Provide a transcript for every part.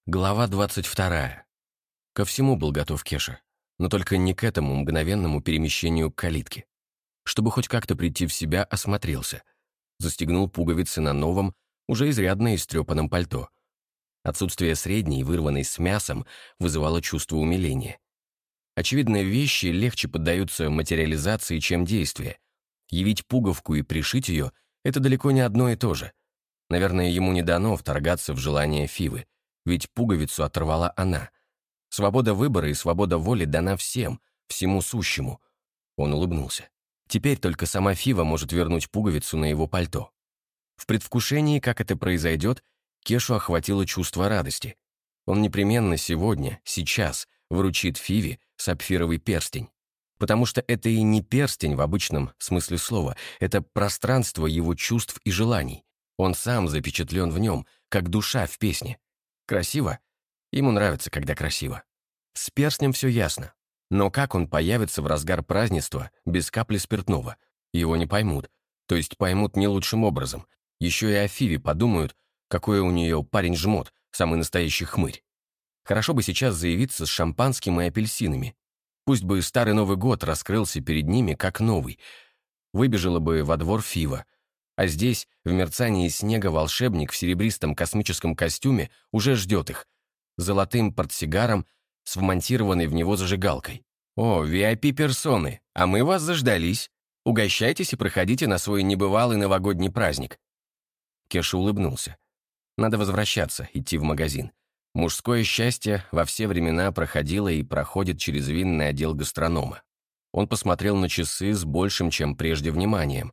Глава 22. Ко всему был готов Кеша, но только не к этому мгновенному перемещению к калитке. Чтобы хоть как-то прийти в себя, осмотрелся. Застегнул пуговицы на новом, уже изрядно истрепанном пальто. Отсутствие средней, вырванной с мясом, вызывало чувство умиления. Очевидно, вещи легче поддаются материализации, чем действие. Явить пуговку и пришить ее — это далеко не одно и то же. Наверное, ему не дано вторгаться в желание Фивы, ведь пуговицу оторвала она. Свобода выбора и свобода воли дана всем, всему сущему. Он улыбнулся. Теперь только сама Фива может вернуть пуговицу на его пальто. В предвкушении, как это произойдет, Кешу охватило чувство радости. Он непременно сегодня, сейчас, вручит Фиве сапфировый перстень. Потому что это и не перстень в обычном смысле слова, это пространство его чувств и желаний. Он сам запечатлен в нем, как душа в песне. Красиво? Ему нравится, когда красиво. С перстнем все ясно. Но как он появится в разгар празднества без капли спиртного? Его не поймут. То есть поймут не лучшим образом. Еще и о Фиве подумают, какой у нее парень-жмот, самый настоящий хмырь. Хорошо бы сейчас заявиться с шампанским и апельсинами. Пусть бы старый Новый год раскрылся перед ними, как новый. Выбежала бы во двор Фива. А здесь, в мерцании снега, волшебник в серебристом космическом костюме уже ждет их. Золотым портсигаром с вмонтированной в него зажигалкой. «О, VIP-персоны, а мы вас заждались. Угощайтесь и проходите на свой небывалый новогодний праздник». Кеша улыбнулся. Надо возвращаться, идти в магазин. Мужское счастье во все времена проходило и проходит через винный отдел гастронома. Он посмотрел на часы с большим, чем прежде, вниманием.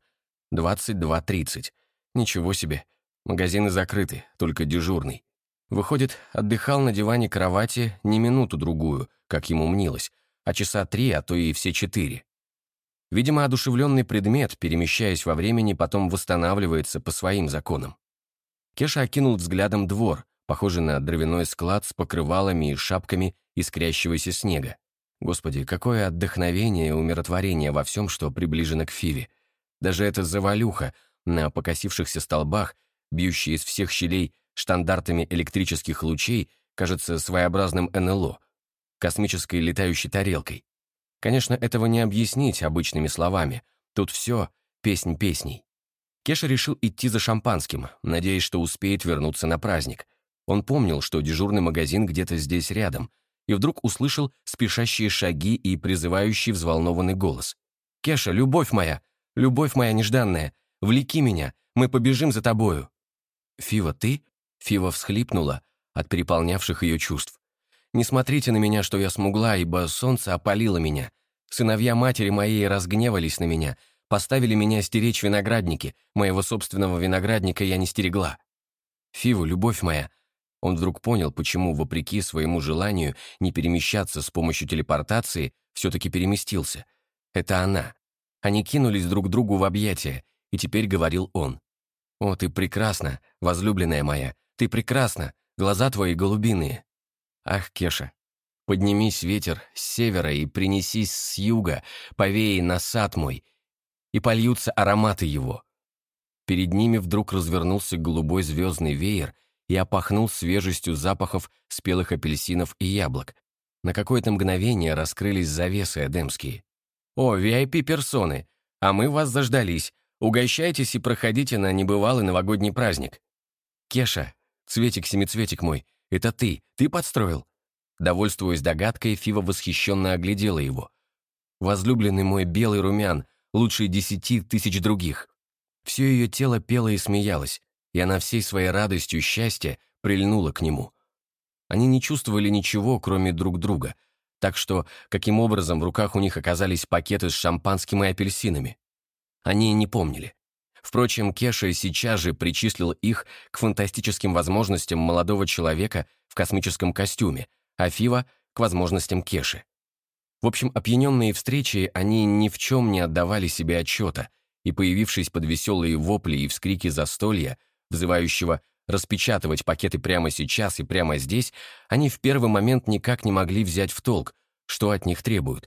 22:30. Ничего себе. Магазины закрыты, только дежурный. Выходит, отдыхал на диване кровати не минуту-другую, как ему мнилось, а часа 3, а то и все 4. Видимо, одушевленный предмет, перемещаясь во времени, потом восстанавливается по своим законам. Кеша окинул взглядом двор, похожий на дровяной склад с покрывалами и шапками искрящегося снега. Господи, какое отдохновение и умиротворение во всем, что приближено к Фиве. Даже эта завалюха на покосившихся столбах, бьющая из всех щелей штандартами электрических лучей, кажется своеобразным НЛО, космической летающей тарелкой. Конечно, этого не объяснить обычными словами. Тут все песнь песней. Кеша решил идти за шампанским, надеясь, что успеет вернуться на праздник. Он помнил, что дежурный магазин где-то здесь рядом, и вдруг услышал спешащие шаги и призывающий взволнованный голос. «Кеша, любовь моя нежданная, влеки меня, мы побежим за тобою». «Фива, ты?» Фива всхлипнула от переполнявших ее чувств. «Не смотрите на меня, что я смугла, ибо солнце опалило меня. Сыновья матери моей разгневались на меня, поставили меня стеречь виноградники, моего собственного виноградника я не стерегла». «Фива, любовь моя». Он вдруг понял, почему, вопреки своему желанию не перемещаться с помощью телепортации, все-таки переместился. Это она. Они кинулись друг другу в объятия, и теперь говорил он. «О, ты прекрасна, возлюбленная моя, ты прекрасна, глаза твои голубиные». Ах, Кеша, поднимись, ветер, с севера и принесись с юга, повей на сад мой, и польются ароматы его. Перед ними вдруг развернулся голубой звездный веер и опахнул свежестью запахов спелых апельсинов и яблок. На какое-то мгновение раскрылись завесы эдемские. «О, VIP-персоны, а мы вас заждались. Угощайтесь и проходите на небывалый новогодний праздник». «Кеша, цветик-семицветик мой, это ты подстроил?» Довольствуясь догадкой, Фива восхищенно оглядела его. «Возлюбленный мой белый румян, лучше 10 000 других». Все ее тело пело и смеялось, и она всей своей радостью счастья прильнула к нему. Они не чувствовали ничего, кроме друг друга, так что каким образом в руках у них оказались пакеты с шампанским и апельсинами? Они не помнили. Впрочем, Кеша сейчас же причислил их к фантастическим возможностям молодого человека в космическом костюме, а Фива — к возможностям Кеши. В общем, опьяненные встречи, они ни в чем не отдавали себе отчета, и, появившись под веселые вопли и вскрики застолья, взывающего распечатывать пакеты прямо сейчас и прямо здесь, они в первый момент никак не могли взять в толк, что от них требуют.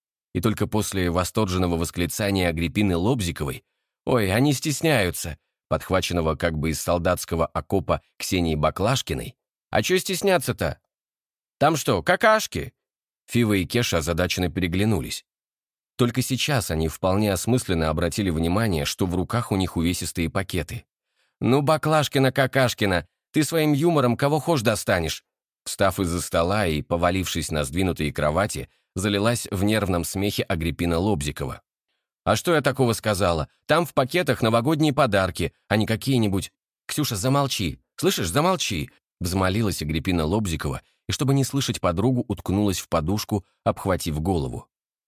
И только после восторженного восклицания Агриппины Лобзиковой «Ой, они стесняются», подхваченного как бы из солдатского окопа Ксении Баклашкиной, А чё стесняться-то? Там что, какашки?» Фива и Кеша озадаченно переглянулись. Только сейчас они вполне осмысленно обратили внимание, что в руках у них увесистые пакеты. «Ну, Баклашкина-какашкина, ты своим юмором кого хошь достанешь!» Встав из-за стола и повалившись на сдвинутые кровати, залилась в нервном смехе Агриппина Лобзикова. «А что я такого сказала? Там в пакетах новогодние подарки, а не какие-нибудь...» «Ксюша, замолчи! Слышишь, замолчи!» Взмолилась Агриппина Лобзикова, и, чтобы не слышать подругу, уткнулась в подушку, обхватив голову.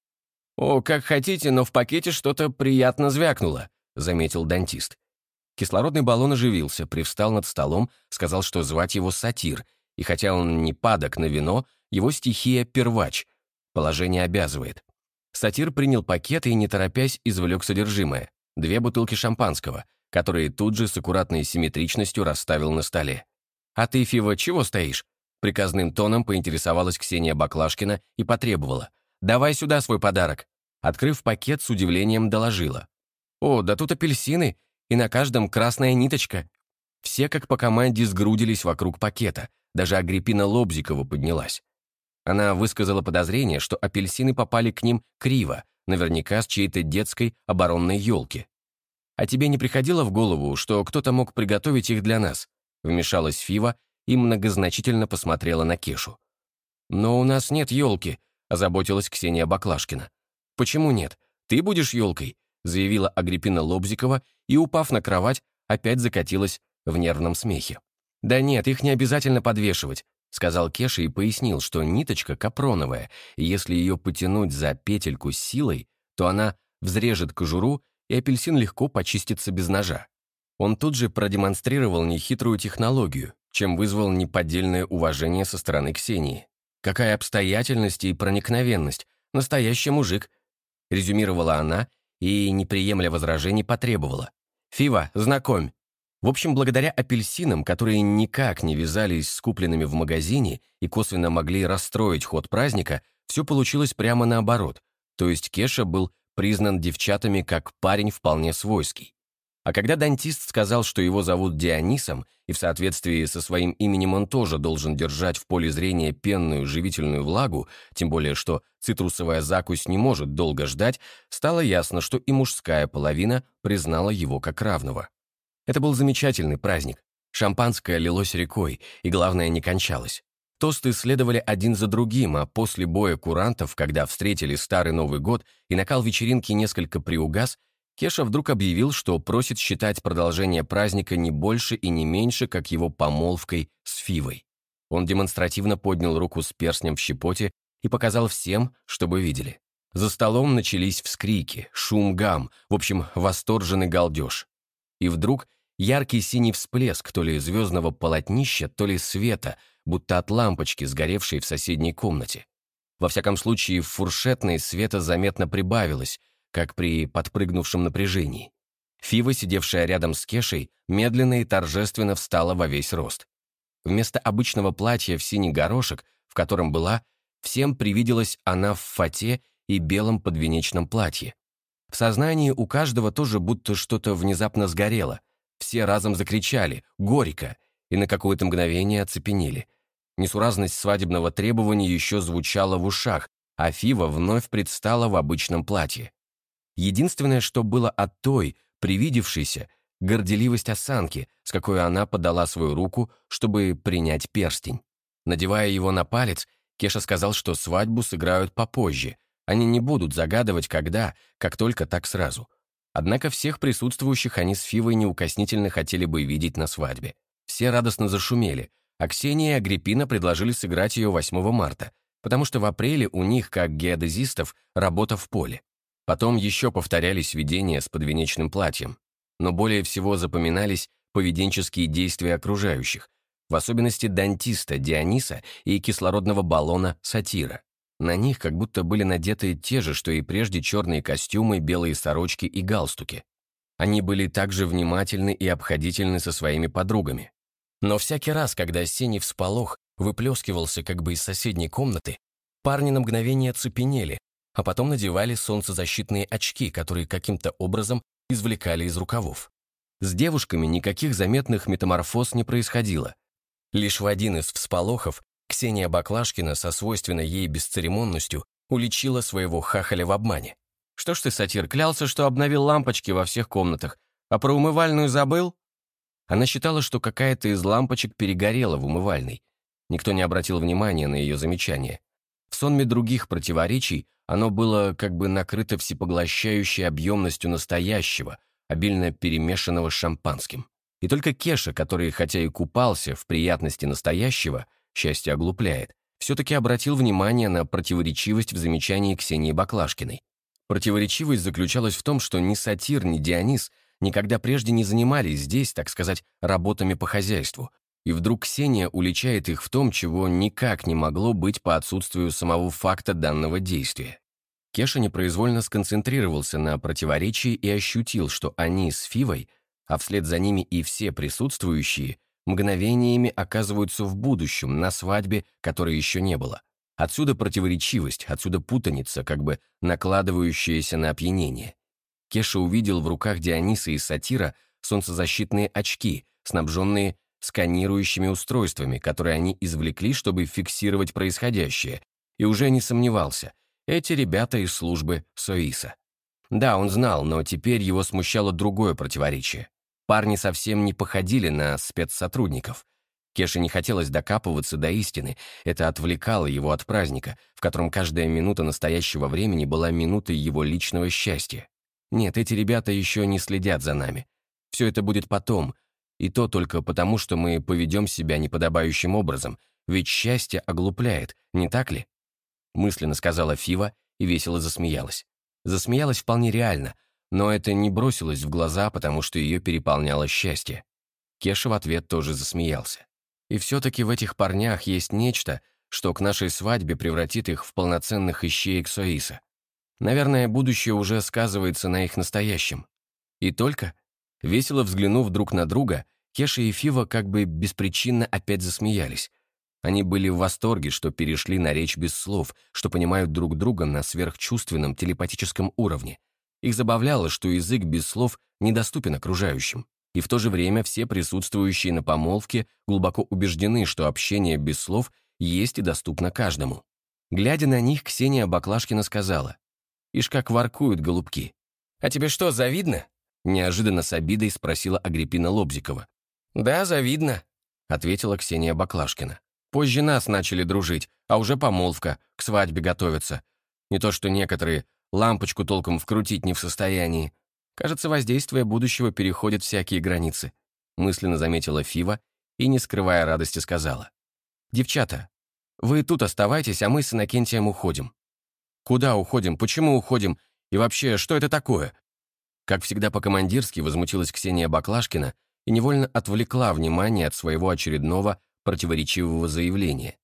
«О, как хотите, но в пакете что-то приятно звякнуло», — заметил дантист. Кислородный баллон оживился, привстал над столом, сказал, что звать его Сатир, и хотя он не падок на вино, его стихия — первач. Положение обязывает. Сатир принял пакет и, не торопясь, извлек содержимое. 2 бутылки шампанского, которые тут же с аккуратной симметричностью расставил на столе. «А ты, Фива, чего стоишь?» Приказным тоном поинтересовалась Ксения Баклашкина и потребовала. «Давай сюда свой подарок». Открыв пакет, с удивлением доложила. «О, да тут апельсины, и на каждом красная ниточка». Все как по команде сгрудились вокруг пакета, даже Агриппина Лобзикова поднялась. Она высказала подозрение, что апельсины попали к ним криво, наверняка с чьей-то детской оборонной елки. «А тебе не приходило в голову, что кто-то мог приготовить их для нас?» Вмешалась Фива и многозначительно посмотрела на Кешу. «Но у нас нет елки», — озаботилась Ксения Баклашкина. «Почему нет? Ты будешь елкой», — заявила Агриппина Лобзикова и, упав на кровать, опять закатилась в нервном смехе. «Да нет, их не обязательно подвешивать», — сказал Кеша и пояснил, что ниточка капроновая, и если ее потянуть за петельку с силой, то она взрежет кожуру, и апельсин легко почистится без ножа. Он тут же продемонстрировал нехитрую технологию, чем вызвал неподдельное уважение со стороны Ксении. «Какая обстоятельность и проникновенность! Настоящий мужик!» — резюмировала она и, не приемля возражений, потребовала. «Фива, знакомь!» В общем, благодаря апельсинам, которые никак не вязались с купленными в магазине и косвенно могли расстроить ход праздника, все получилось прямо наоборот, то есть Кеша был признан девчатами как парень вполне свойский. А когда дантист сказал, что его зовут Дионисом, и в соответствии со своим именем он тоже должен держать в поле зрения пенную живительную влагу, тем более что цитрусовая закусь не может долго ждать, стало ясно, что и мужская половина признала его как равного. Это был замечательный праздник. Шампанское лилось рекой, и, главное, не кончалось. Тосты следовали один за другим, а после боя курантов, когда встретили Старый Новый год и накал вечеринки несколько приугас, Кеша вдруг объявил, что просит считать продолжение праздника не больше и не меньше, как его помолвкой с Фивой. Он демонстративно поднял руку с перстнем в щепоте и показал всем, чтобы видели. За столом начались вскрики, шум, гам, в общем, восторженный галдеж. И вдруг яркий синий всплеск то ли звездного полотнища, то ли света, будто от лампочки, сгоревшей в соседней комнате. Во всяком случае, в фуршетной света заметно прибавилось, как при подпрыгнувшем напряжении. Фива, сидевшая рядом с Кешей, медленно и торжественно встала во весь рост. Вместо обычного платья в синий горошек, в котором была, всем привиделась она в фате и белом подвенечном платье. В сознании у каждого тоже будто что-то внезапно сгорело. Все разом закричали «Горько!» и на какое-то мгновение оцепенели. Несуразность свадебного требования еще звучала в ушах, а Фива вновь предстала в обычном платье. Единственное, что было от той, привидевшейся, горделивость осанки, с какой она подала свою руку, чтобы принять перстень. Надевая его на палец, Кеша сказал, что свадьбу сыграют попозже. Они не будут загадывать, когда, как только так сразу. Однако всех присутствующих они с Фивой неукоснительно хотели бы видеть на свадьбе. Все радостно зашумели, а Ксения и Агриппина предложили сыграть ее 8 марта, потому что в апреле у них, как геодезистов, работа в поле. Потом еще повторялись видения с подвенечным платьем. Но более всего запоминались поведенческие действия окружающих, в особенности дантиста Диониса и кислородного баллона Сатира. На них как будто были надеты те же, что и прежде, черные костюмы, белые сорочки и галстуки. Они были также внимательны и обходительны со своими подругами. Но всякий раз, когда синий всполох выплескивался как бы из соседней комнаты, парни на мгновение цепенели, а потом надевали солнцезащитные очки, которые каким-то образом извлекали из рукавов. С девушками никаких заметных метаморфоз не происходило. Лишь в один из всполохов Ксения Баклажкина со свойственной ей бесцеремонностью уличила своего хахаля в обмане. «Что ж ты, сатир, клялся, что обновил лампочки во всех комнатах, а про умывальную забыл?» Она считала, что какая-то из лампочек перегорела в умывальной. Никто не обратил внимания на ее замечание. В сонме других противоречий оно было как бы накрыто всепоглощающей объемностью настоящего, обильно перемешанного с шампанским. И только Кеша, который, хотя и купался в приятности настоящего, счастье оглупляет, все-таки обратил внимание на противоречивость в замечании Ксении Баклажкиной. Противоречивость заключалась в том, что ни сатир, ни Дионис никогда прежде не занимались здесь, так сказать, работами по хозяйству, и вдруг Ксения уличает их в том, чего никак не могло быть по отсутствию самого факта данного действия. Кеша непроизвольно сконцентрировался на противоречии и ощутил, что они с Фивой, а вслед за ними и все присутствующие, мгновениями оказываются в будущем, на свадьбе, которой еще не было. Отсюда противоречивость, отсюда путаница, как бы накладывающаяся на опьянение. Кеша увидел в руках Диониса и сатира солнцезащитные очки, снабженные сканирующими устройствами, которые они извлекли, чтобы фиксировать происходящее, и уже не сомневался, эти ребята из службы СОИСа. Да, он знал, но теперь его смущало другое противоречие. Парни совсем не походили на спецсотрудников. Кеше не хотелось докапываться до истины, это отвлекало его от праздника, в котором каждая минута настоящего времени была минутой его личного счастья. Нет, эти ребята еще не следят за нами. Все это будет потом, и то только потому, что мы поведем себя неподобающим образом, ведь счастье оглупляет, не так ли? Мысленно сказала Фива и весело засмеялась. Засмеялась вполне реально, но это не бросилось в глаза, потому что ее переполняло счастье. Кеша в ответ тоже засмеялся. И все-таки в этих парнях есть нечто, что к нашей свадьбе превратит их в полноценных ищеек СОИСа. Наверное, будущее уже сказывается на их настоящем. И только, весело взглянув друг на друга, Кеша и Фива как бы беспричинно опять засмеялись. Они были в восторге, что перешли на речь без слов, что понимают друг друга на сверхчувственном телепатическом уровне. Их забавляло, что язык без слов недоступен окружающим. И в то же время все присутствующие на помолвке глубоко убеждены, что общение без слов есть и доступно каждому. Глядя на них, Ксения Баклажкина сказала: «Ишь, как воркуют голубки». «А тебе что, завидно?» Неожиданно с обидой спросила Агриппина Лобзикова. «Да, завидно», — ответила Ксения Баклажкина. «Позже нас начали дружить, а уже помолвка, к свадьбе готовятся. Не то что некоторые лампочку толком вкрутить не в состоянии. Кажется, воздействие будущего переходит всякие границы», — мысленно заметила Фива и, не скрывая радости, сказала: «Девчата, вы тут оставайтесь, а мы с Иннокентием уходим». «Куда уходим? Почему уходим? И вообще, что это такое?» Как всегда по-командирски возмутилась Ксения Баклажкина и невольно отвлекла внимание от своего очередного противоречивого заявления.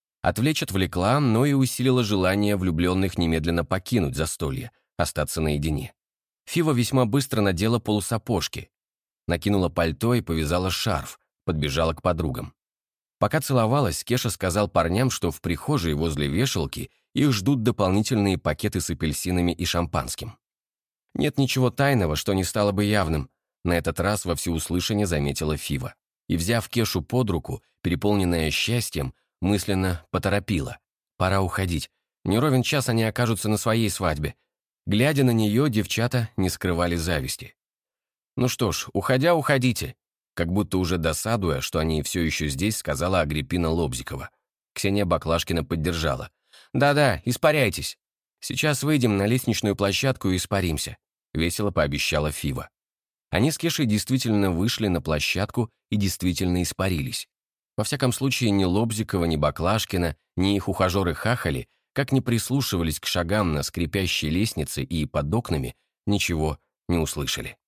Отвлекла, но и усилила желание влюбленных немедленно покинуть застолье, остаться наедине. Фива весьма быстро надела полусапожки, накинула пальто и повязала шарф, подбежала к подругам. Пока целовалась, Кеша сказал парням, что в прихожей возле вешалки их ждут дополнительные пакеты с апельсинами и шампанским. «Нет ничего тайного, что не стало бы явным», на этот раз во всеуслышание заметила Фива. И, взяв Кешу под руку, переполненная счастьем, мысленно поторопила. «Пора уходить. Не ровен час они окажутся на своей свадьбе». Глядя на нее, девчата не скрывали зависти. «Ну что ж, уходя, уходите», как будто уже досадуя, что они все еще здесь, сказала Агриппина Лобзикова. Ксения Баклажкина поддержала. «Да-да, испаряйтесь. Сейчас выйдем на лестничную площадку и испаримся», весело пообещала Фива. Они с Кешей действительно вышли на площадку и действительно испарились. Во всяком случае, ни Лобзикова, ни Баклажкина, ни их ухажеры-хахали, как ни прислушивались к шагам на скрипящей лестнице и под окнами, ничего не услышали.